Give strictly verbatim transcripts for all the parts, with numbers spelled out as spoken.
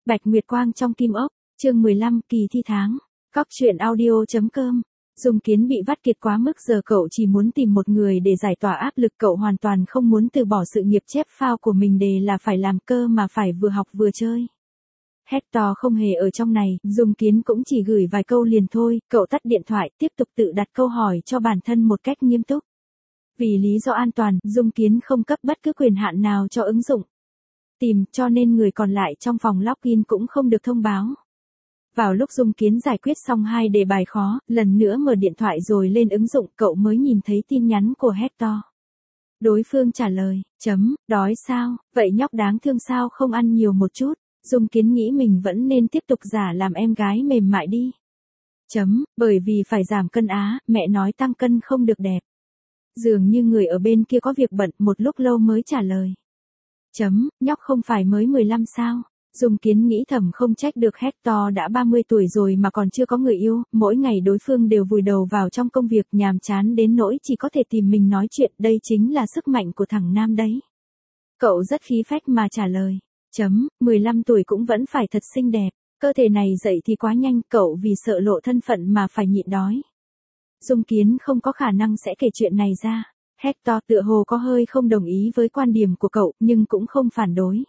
Bạch Nguyệt Quang trong Kim Ốc, chương mười lăm, kỳ thi tháng. Cóc truyện audio.com. Dung Kiến bị vắt kiệt quá mức, giờ cậu chỉ muốn tìm một người để giải tỏa áp lực. Cậu hoàn toàn không muốn từ bỏ sự nghiệp chép phao của mình để là phải làm cơ mà phải vừa học vừa chơi. Hector không hề ở trong này, Dung Kiến cũng chỉ gửi vài câu liền thôi. Cậu tắt điện thoại, tiếp tục tự đặt câu hỏi cho bản thân một cách nghiêm túc. Vì lý do an toàn, Dung Kiến không cấp bất cứ quyền hạn nào cho ứng dụng tìm, cho nên người còn lại trong phòng login cũng không được thông báo. Vào lúc Dung Kiến giải quyết xong hai đề bài khó, lần nữa mở điện thoại rồi lên ứng dụng, cậu mới nhìn thấy tin nhắn của Hector. Đối phương trả lời, chấm, đói sao, vậy nhóc đáng thương sao không ăn nhiều một chút. Dung Kiến nghĩ mình vẫn nên tiếp tục giả làm em gái mềm mại đi. Chấm, bởi vì phải giảm cân á, mẹ nói tăng cân không được đẹp. Dường như người ở bên kia có việc bận, một lúc lâu mới trả lời. Chấm, nhóc không phải mới mười lăm sao? Dung Kiến nghĩ thầm không trách được, Hector đã ba mươi tuổi rồi mà còn chưa có người yêu, mỗi ngày đối phương đều vùi đầu vào trong công việc nhàm chán đến nỗi chỉ có thể tìm mình nói chuyện, đây chính là sức mạnh của thằng nam đấy. Cậu rất khí phách mà trả lời. Chấm, mười lăm tuổi cũng vẫn phải thật xinh đẹp, cơ thể này dậy thì quá nhanh, cậu vì sợ lộ thân phận mà phải nhịn đói. Dung Kiến không có khả năng sẽ kể chuyện này ra. Hector tựa hồ có hơi không đồng ý với quan điểm của cậu, nhưng cũng không phản đối.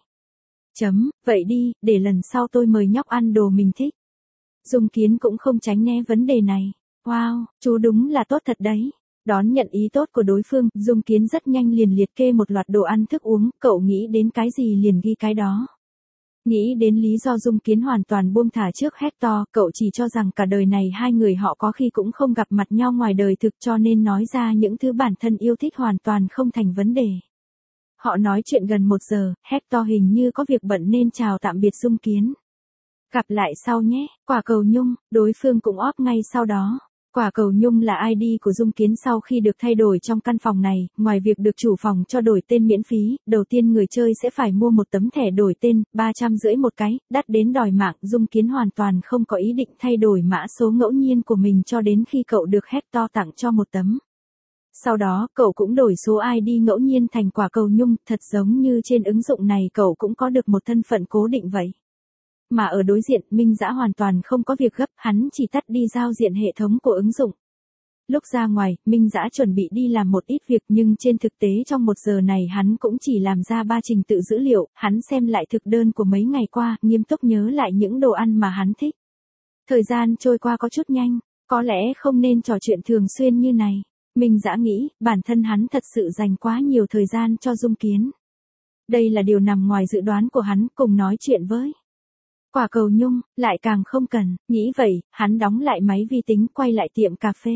Chấm, vậy đi, để lần sau tôi mời nhóc ăn đồ mình thích. Dung Kiến cũng không tránh né vấn đề này. Wow, chú đúng là tốt thật đấy. Đón nhận ý tốt của đối phương, Dung Kiến rất nhanh liền liệt kê một loạt đồ ăn thức uống, cậu nghĩ đến cái gì liền ghi cái đó. Nghĩ đến lý do Dung Kiến hoàn toàn buông thả trước Hector, cậu chỉ cho rằng cả đời này hai người họ có khi cũng không gặp mặt nhau ngoài đời thực, cho nên nói ra những thứ bản thân yêu thích hoàn toàn không thành vấn đề. Họ nói chuyện gần một giờ, Hector hình như có việc bận nên chào tạm biệt Dung Kiến. Gặp lại sau nhé, quả cầu nhung, đối phương cũng óp ngay sau đó. Quả cầu nhung là i đê của Dung Kiến sau khi được thay đổi trong căn phòng này, ngoài việc được chủ phòng cho đổi tên miễn phí, đầu tiên người chơi sẽ phải mua một tấm thẻ đổi tên, ba trăm rưỡi một cái, đắt đến đòi mạng. Dung Kiến hoàn toàn không có ý định thay đổi mã số ngẫu nhiên của mình cho đến khi cậu được Hector tặng cho một tấm. Sau đó, cậu cũng đổi số i đê ngẫu nhiên thành quả cầu nhung, thật giống như trên ứng dụng này cậu cũng có được một thân phận cố định vậy. Mà ở đối diện, Minh Dã hoàn toàn không có việc gấp, hắn chỉ tắt đi giao diện hệ thống của ứng dụng. Lúc ra ngoài, Minh Dã chuẩn bị đi làm một ít việc, nhưng trên thực tế trong một giờ này hắn cũng chỉ làm ra ba trình tự dữ liệu. Hắn xem lại thực đơn của mấy ngày qua, nghiêm túc nhớ lại những đồ ăn mà hắn thích. Thời gian trôi qua có chút nhanh, có lẽ không nên trò chuyện thường xuyên như này. Minh Dã nghĩ, bản thân hắn thật sự dành quá nhiều thời gian cho Dung Kiến. Đây là điều nằm ngoài dự đoán của hắn, cùng nói chuyện với quả cầu nhung, lại càng không cần. Nghĩ vậy, hắn đóng lại máy vi tính, quay lại tiệm cà phê.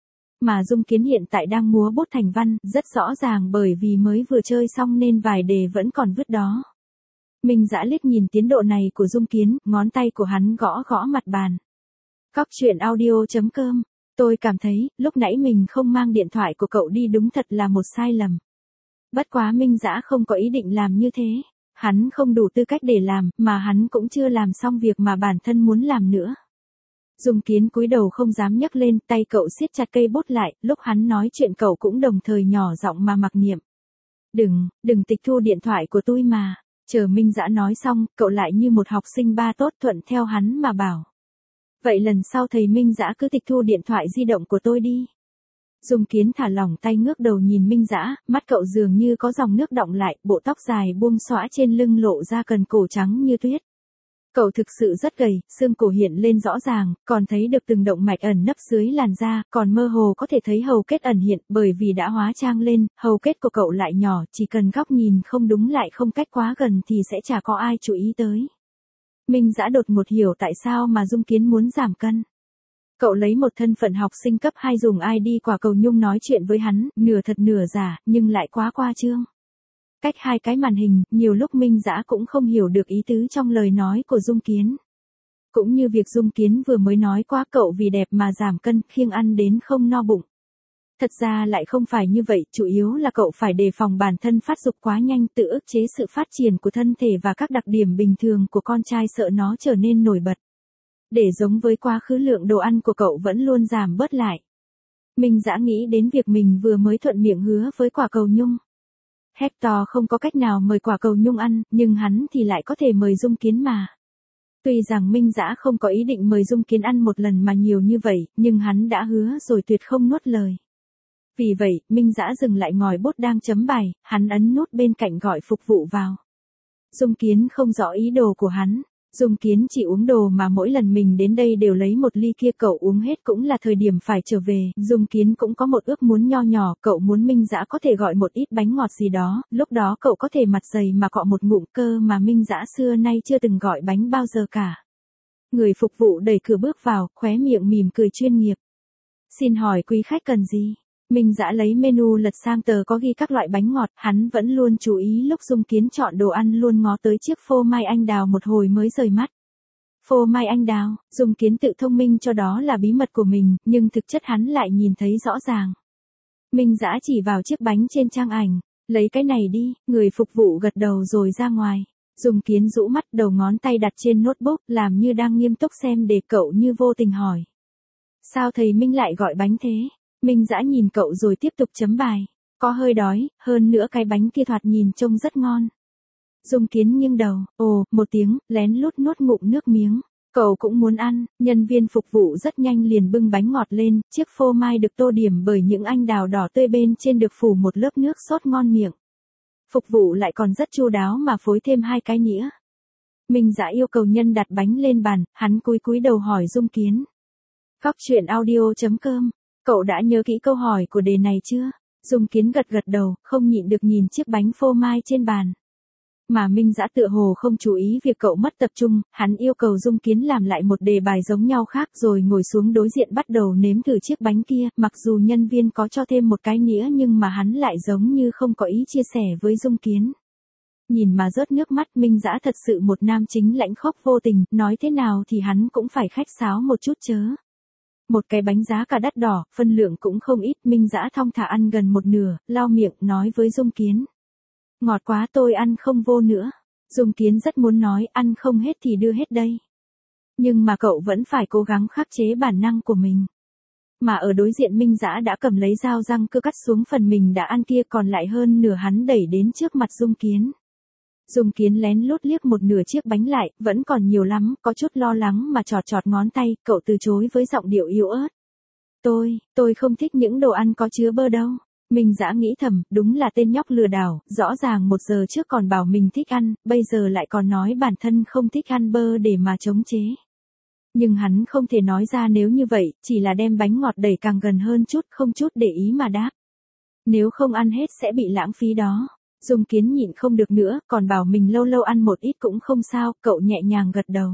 Mà Dung Kiến hiện tại đang múa bút thành văn, rất rõ ràng bởi vì mới vừa chơi xong nên vài đề vẫn còn vứt đó. Minh Dã liếc nhìn tiến độ này của Dung Kiến, ngón tay của hắn gõ gõ mặt bàn. Cóc truyện audio.com. Tôi cảm thấy, lúc nãy mình không mang điện thoại của cậu đi đúng thật là một sai lầm. Bất quá Minh Dã không có ý định làm như thế. Hắn không đủ tư cách để làm, mà hắn cũng chưa làm xong việc mà bản thân muốn làm nữa. Dung Kiến cúi đầu không dám nhấc lên, tay cậu siết chặt cây bút lại, lúc hắn nói chuyện cậu cũng đồng thời nhỏ giọng mà mặc niệm. Đừng, đừng tịch thu điện thoại của tôi mà. Chờ Minh Dã nói xong, cậu lại như một học sinh ba tốt thuận theo hắn mà bảo. Vậy lần sau thầy Minh Dã cứ tịch thu điện thoại di động của tôi đi. Dung Kiến thả lỏng tay, ngước đầu nhìn Minh Dã, mắt cậu dường như có dòng nước đọng lại, bộ tóc dài buông xõa trên lưng lộ ra cần cổ trắng như tuyết. Cậu thực sự rất gầy, xương cổ hiện lên rõ ràng, còn thấy được từng động mạch ẩn nấp dưới làn da, còn mơ hồ có thể thấy hầu kết ẩn hiện, bởi vì đã hóa trang lên, hầu kết của cậu lại nhỏ, chỉ cần góc nhìn không đúng lại không cách quá gần thì sẽ chả có ai chú ý tới. Minh Dã đột ngột hiểu tại sao mà Dung Kiến muốn giảm cân. Cậu lấy một thân phận học sinh cấp hai dùng i đê quả cầu nhung nói chuyện với hắn, nửa thật nửa giả, nhưng lại quá qua trương. Cách hai cái màn hình, nhiều lúc Minh Dã cũng không hiểu được ý tứ trong lời nói của Dung Kiến. Cũng như việc Dung Kiến vừa mới nói qua cậu vì đẹp mà giảm cân, khiêng ăn đến không no bụng. Thật ra lại không phải như vậy, chủ yếu là cậu phải đề phòng bản thân phát dục quá nhanh, tự ức chế sự phát triển của thân thể và các đặc điểm bình thường của con trai, sợ nó trở nên nổi bật. Để giống với quá khứ lượng đồ ăn của cậu vẫn luôn giảm bớt lại. Minh Dã nghĩ đến việc mình vừa mới thuận miệng hứa với quả cầu nhung. Hector không có cách nào mời quả cầu nhung ăn, nhưng hắn thì lại có thể mời Dung Kiến mà. Tuy rằng Minh Dã không có ý định mời Dung Kiến ăn một lần mà nhiều như vậy, nhưng hắn đã hứa rồi tuyệt không nuốt lời. Vì vậy, Minh Dã dừng lại ngòi bút đang chấm bài, hắn ấn nút bên cạnh gọi phục vụ vào. Dung Kiến không rõ ý đồ của hắn. Dung Kiến chỉ uống đồ mà mỗi lần mình đến đây đều lấy một ly kia, cậu uống hết cũng là thời điểm phải trở về. Dung Kiến cũng có một ước muốn nho nhỏ, cậu muốn Minh Dã có thể gọi một ít bánh ngọt gì đó, lúc đó cậu có thể mặt dày mà cọ một ngụm, cơ mà Minh Dã xưa nay chưa từng gọi bánh bao giờ cả. Người phục vụ đẩy cửa bước vào, khóe miệng mỉm cười chuyên nghiệp. Xin hỏi quý khách cần gì? Minh Dã lấy menu lật sang tờ có ghi các loại bánh ngọt, hắn vẫn luôn chú ý lúc Dung Kiến chọn đồ ăn, luôn ngó tới chiếc phô mai anh đào một hồi mới rời mắt. Phô mai anh đào, Dung Kiến tự thông minh cho đó là bí mật của mình, nhưng thực chất hắn lại nhìn thấy rõ ràng. Minh Dã chỉ vào chiếc bánh trên trang ảnh, lấy cái này đi, người phục vụ gật đầu rồi ra ngoài. Dung Kiến rũ mắt, đầu ngón tay đặt trên notebook, làm như đang nghiêm túc xem để cậu như vô tình hỏi. Sao thầy Minh lại gọi bánh thế? Minh Dã nhìn cậu rồi tiếp tục chấm bài. Có hơi đói, hơn nữa cái bánh kia thoạt nhìn trông rất ngon. Dung Kiến nghiêng đầu, ồ, một tiếng, lén lút nuốt ngụm nước miếng. Cậu cũng muốn ăn, nhân viên phục vụ rất nhanh liền bưng bánh ngọt lên, chiếc phô mai được tô điểm bởi những anh đào đỏ tươi bên trên được phủ một lớp nước sốt ngon miệng. Phục vụ lại còn rất chu đáo mà phối thêm hai cái nĩa. Minh Dã yêu cầu nhân đặt bánh lên bàn, hắn cúi cúi đầu hỏi Dung Kiến. Góc truyện audio chấm com, cậu đã nhớ kỹ câu hỏi của đề này chưa? Dung Kiến gật gật đầu, không nhịn được nhìn chiếc bánh phô mai trên bàn. Mà Minh Dã tựa hồ không chú ý việc cậu mất tập trung, hắn yêu cầu Dung Kiến làm lại một đề bài giống nhau khác rồi ngồi xuống đối diện bắt đầu nếm thử chiếc bánh kia, mặc dù nhân viên có cho thêm một cái nĩa nhưng mà hắn lại giống như không có ý chia sẻ với Dung Kiến. Nhìn mà rớt nước mắt, Minh Dã thật sự một nam chính lãnh khốc vô tình, nói thế nào thì hắn cũng phải khách sáo một chút chớ. Một cái bánh giá cả đắt đỏ, phân lượng cũng không ít, Minh Dã thong thả ăn gần một nửa, lau miệng, nói với Dung Kiến. Ngọt quá, tôi ăn không vô nữa. Dung Kiến rất muốn nói ăn không hết thì đưa hết đây. Nhưng mà cậu vẫn phải cố gắng khắc chế bản năng của mình. Mà ở đối diện Minh Dã đã cầm lấy dao răng cưa cắt xuống phần mình đã ăn kia, còn lại hơn nửa hắn đẩy đến trước mặt Dung Kiến. Dung Kiến lén lút liếc một nửa chiếc bánh lại, vẫn còn nhiều lắm, có chút lo lắng mà chọt chọt ngón tay, cậu từ chối với giọng điệu yếu ớt. Tôi, tôi không thích những đồ ăn có chứa bơ đâu. Minh Dã nghĩ thầm, đúng là tên nhóc lừa đảo, rõ ràng một giờ trước còn bảo mình thích ăn, bây giờ lại còn nói bản thân không thích ăn bơ để mà chống chế. Nhưng hắn không thể nói ra nếu như vậy, chỉ là đem bánh ngọt đẩy càng gần hơn chút, không chút để ý mà đáp. Nếu không ăn hết sẽ bị lãng phí đó. Dung Kiến nhịn không được nữa, còn bảo mình lâu lâu ăn một ít cũng không sao, cậu nhẹ nhàng gật đầu.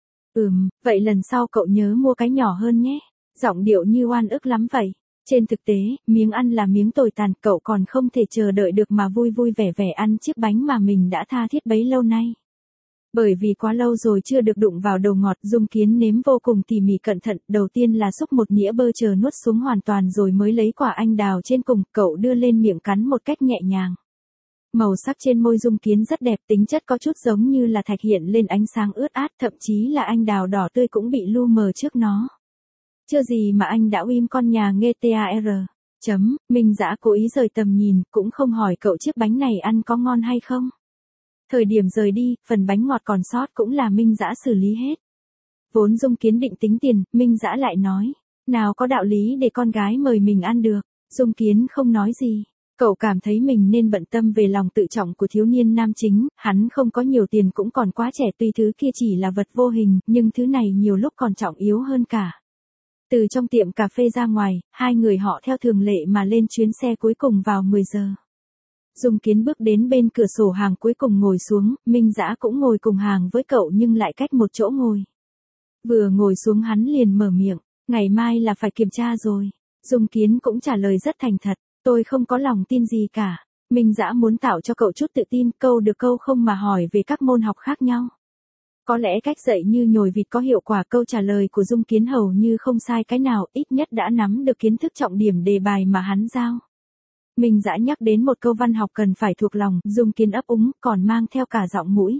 Ừm, vậy lần sau cậu nhớ mua cái nhỏ hơn nhé. Giọng điệu như oan ức lắm vậy. Trên thực tế, miếng ăn là miếng tồi tàn, cậu còn không thể chờ đợi được mà vui vui vẻ vẻ ăn chiếc bánh mà mình đã tha thiết bấy lâu nay. Bởi vì quá lâu rồi chưa được đụng vào đồ ngọt, Dung Kiến nếm vô cùng tỉ mỉ cẩn thận, đầu tiên là xúc một nĩa bơ chờ nuốt xuống hoàn toàn rồi mới lấy quả anh đào trên cùng, cậu đưa lên miệng cắn một cách nhẹ nhàng. Màu sắc trên môi Dung Kiến rất đẹp, tính chất có chút giống như là thạch hiện lên ánh sáng ướt át, thậm chí là anh đào đỏ tươi cũng bị lu mờ trước nó. Chưa gì mà anh đã uym con nhà nghe tar. Chấm, Minh Dã cố ý rời tầm nhìn, cũng không hỏi cậu chiếc bánh này ăn có ngon hay không. Thời điểm rời đi, phần bánh ngọt còn sót cũng là Minh Dã xử lý hết. Vốn Dung Kiến định tính tiền, Minh Dã lại nói, nào có đạo lý để con gái mời mình ăn được. Dung Kiến không nói gì. Cậu cảm thấy mình nên bận tâm về lòng tự trọng của thiếu niên nam chính, hắn không có nhiều tiền cũng còn quá trẻ, tuy thứ kia chỉ là vật vô hình, nhưng thứ này nhiều lúc còn trọng yếu hơn cả. Từ trong tiệm cà phê ra ngoài, hai người họ theo thường lệ mà lên chuyến xe cuối cùng vào mười giờ. Dung Kiến bước đến bên cửa sổ hàng cuối cùng ngồi xuống, Minh Dã cũng ngồi cùng hàng với cậu nhưng lại cách một chỗ ngồi. Vừa ngồi xuống hắn liền mở miệng, ngày mai là phải kiểm tra rồi. Dung Kiến cũng trả lời rất thành thật, tôi không có lòng tin gì cả. Minh Dã muốn tạo cho cậu chút tự tin, câu được câu không mà hỏi về các môn học khác nhau. Có lẽ cách dạy như nhồi vịt có hiệu quả, câu trả lời của Dung Kiến hầu như không sai cái nào, ít nhất đã nắm được kiến thức trọng điểm đề bài mà hắn giao. Minh Dã nhắc đến một câu văn học cần phải thuộc lòng, Dung Kiến ấp úng, còn mang theo cả giọng mũi.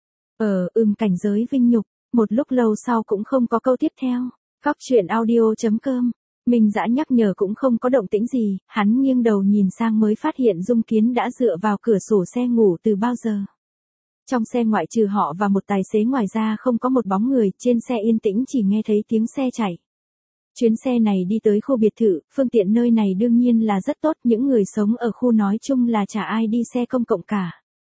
Ờ, ừm cảnh giới vinh nhục, một lúc lâu sau cũng không có câu tiếp theo. Góc truyện audio chấm com, Minh Dã nhắc nhở cũng không có động tĩnh gì, hắn nghiêng đầu nhìn sang mới phát hiện Dung Kiến đã dựa vào cửa sổ xe ngủ từ bao giờ. Trong xe ngoại trừ họ và một tài xế ngoài ra không có một bóng người, trên xe yên tĩnh chỉ nghe thấy tiếng xe chạy. Chuyến xe này đi tới khu biệt thự, phương tiện nơi này đương nhiên là rất tốt, những người sống ở khu nói chung là chả ai đi xe công cộng cả.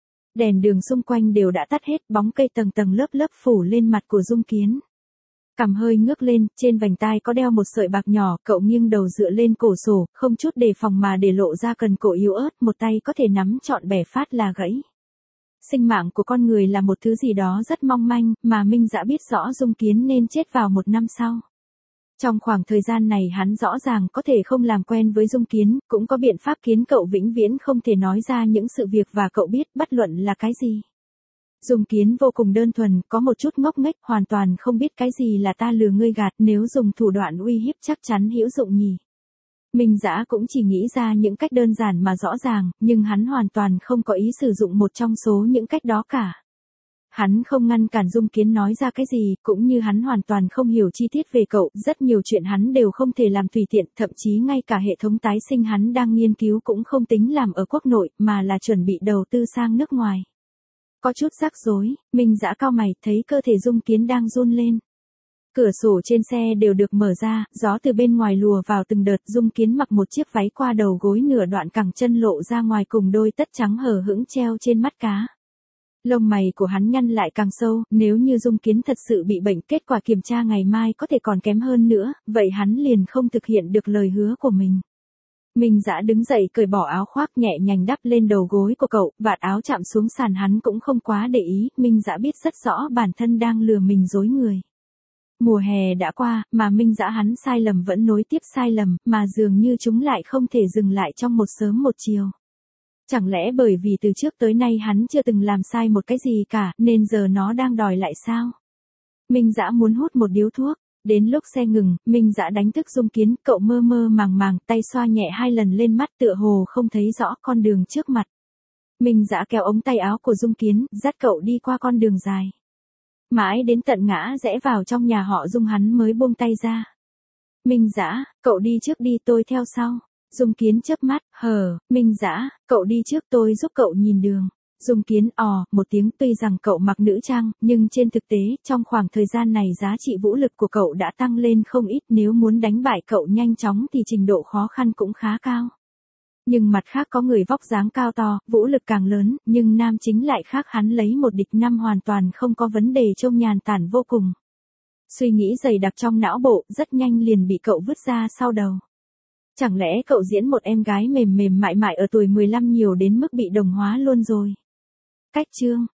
Đèn đường xung quanh đều đã tắt hết, bóng cây tầng tầng lớp lớp phủ lên mặt của Dung Kiến. Cằm hơi ngước lên, trên vành tai có đeo một sợi bạc nhỏ, cậu nghiêng đầu dựa lên cổ sổ, không chút đề phòng mà để lộ ra cần cổ yếu ớt, một tay có thể nắm trọn bẻ phát là gãy. Sinh mạng của con người là một thứ gì đó rất mong manh, mà Minh Dã biết rõ Dung Kiến nên chết vào một năm sau. Trong khoảng thời gian này hắn rõ ràng có thể không làm quen với Dung Kiến, cũng có biện pháp khiến cậu vĩnh viễn không thể nói ra những sự việc và cậu biết bất luận là cái gì. Dung Kiến vô cùng đơn thuần, có một chút ngốc nghếch, hoàn toàn không biết cái gì là ta lừa ngươi gạt, nếu dùng thủ đoạn uy hiếp chắc chắn hữu dụng nhỉ. Minh Dã cũng chỉ nghĩ ra những cách đơn giản mà rõ ràng, nhưng hắn hoàn toàn không có ý sử dụng một trong số những cách đó cả. Hắn không ngăn cản Dung Kiến nói ra cái gì, cũng như hắn hoàn toàn không hiểu chi tiết về cậu, rất nhiều chuyện hắn đều không thể làm tùy tiện, thậm chí ngay cả hệ thống tái sinh hắn đang nghiên cứu cũng không tính làm ở quốc nội, mà là chuẩn bị đầu tư sang nước ngoài. Có chút rắc rối, Minh Dã cau mày, thấy cơ thể Dung Kiến đang run lên. Cửa sổ trên xe đều được mở ra, gió từ bên ngoài lùa vào từng đợt, Dung Kiến mặc một chiếc váy qua đầu gối nửa đoạn cẳng chân lộ ra ngoài cùng đôi tất trắng hở hững treo trên mắt cá. Lông mày của hắn nhăn lại càng sâu, nếu như Dung Kiến thật sự bị bệnh, kết quả kiểm tra ngày mai có thể còn kém hơn nữa, vậy hắn liền không thực hiện được lời hứa của mình. Minh Dã đứng dậy cởi bỏ áo khoác nhẹ nhàng đắp lên đầu gối của cậu, vạt áo chạm xuống sàn hắn cũng không quá để ý, Minh Dã biết rất rõ bản thân đang lừa mình dối người. Mùa hè đã qua, mà Minh Dã hắn sai lầm vẫn nối tiếp sai lầm, mà dường như chúng lại không thể dừng lại trong một sớm một chiều. Chẳng lẽ bởi vì từ trước tới nay hắn chưa từng làm sai một cái gì cả, nên giờ nó đang đòi lại sao? Minh Dã muốn hút một điếu thuốc. Đến lúc xe ngừng, Minh Dã đánh thức Dung Kiến, cậu mơ mơ màng màng, tay xoa nhẹ hai lần lên mắt tựa hồ không thấy rõ con đường trước mặt. Minh Dã kéo ống tay áo của Dung Kiến, dắt cậu đi qua con đường dài. Mãi đến tận ngã rẽ vào trong nhà họ Dung hắn mới buông tay ra. Minh Dã, cậu đi trước đi, tôi theo sau. Dung Kiến chớp mắt, hờ, Minh Dã, cậu đi trước, tôi giúp cậu nhìn đường. Dung Kiến ò, một tiếng, tuy rằng cậu mặc nữ trang, nhưng trên thực tế, trong khoảng thời gian này giá trị vũ lực của cậu đã tăng lên không ít, nếu muốn đánh bại cậu nhanh chóng thì trình độ khó khăn cũng khá cao. Nhưng mặt khác có người vóc dáng cao to, vũ lực càng lớn, nhưng nam chính lại khác, hắn lấy một địch năm hoàn toàn không có vấn đề, trông nhàn tản vô cùng. Suy nghĩ dày đặc trong não bộ, rất nhanh liền bị cậu vứt ra sau đầu. Chẳng lẽ cậu diễn một em gái mềm mềm mại mại ở tuổi mười lăm nhiều đến mức bị đồng hóa luôn rồi? Cách chương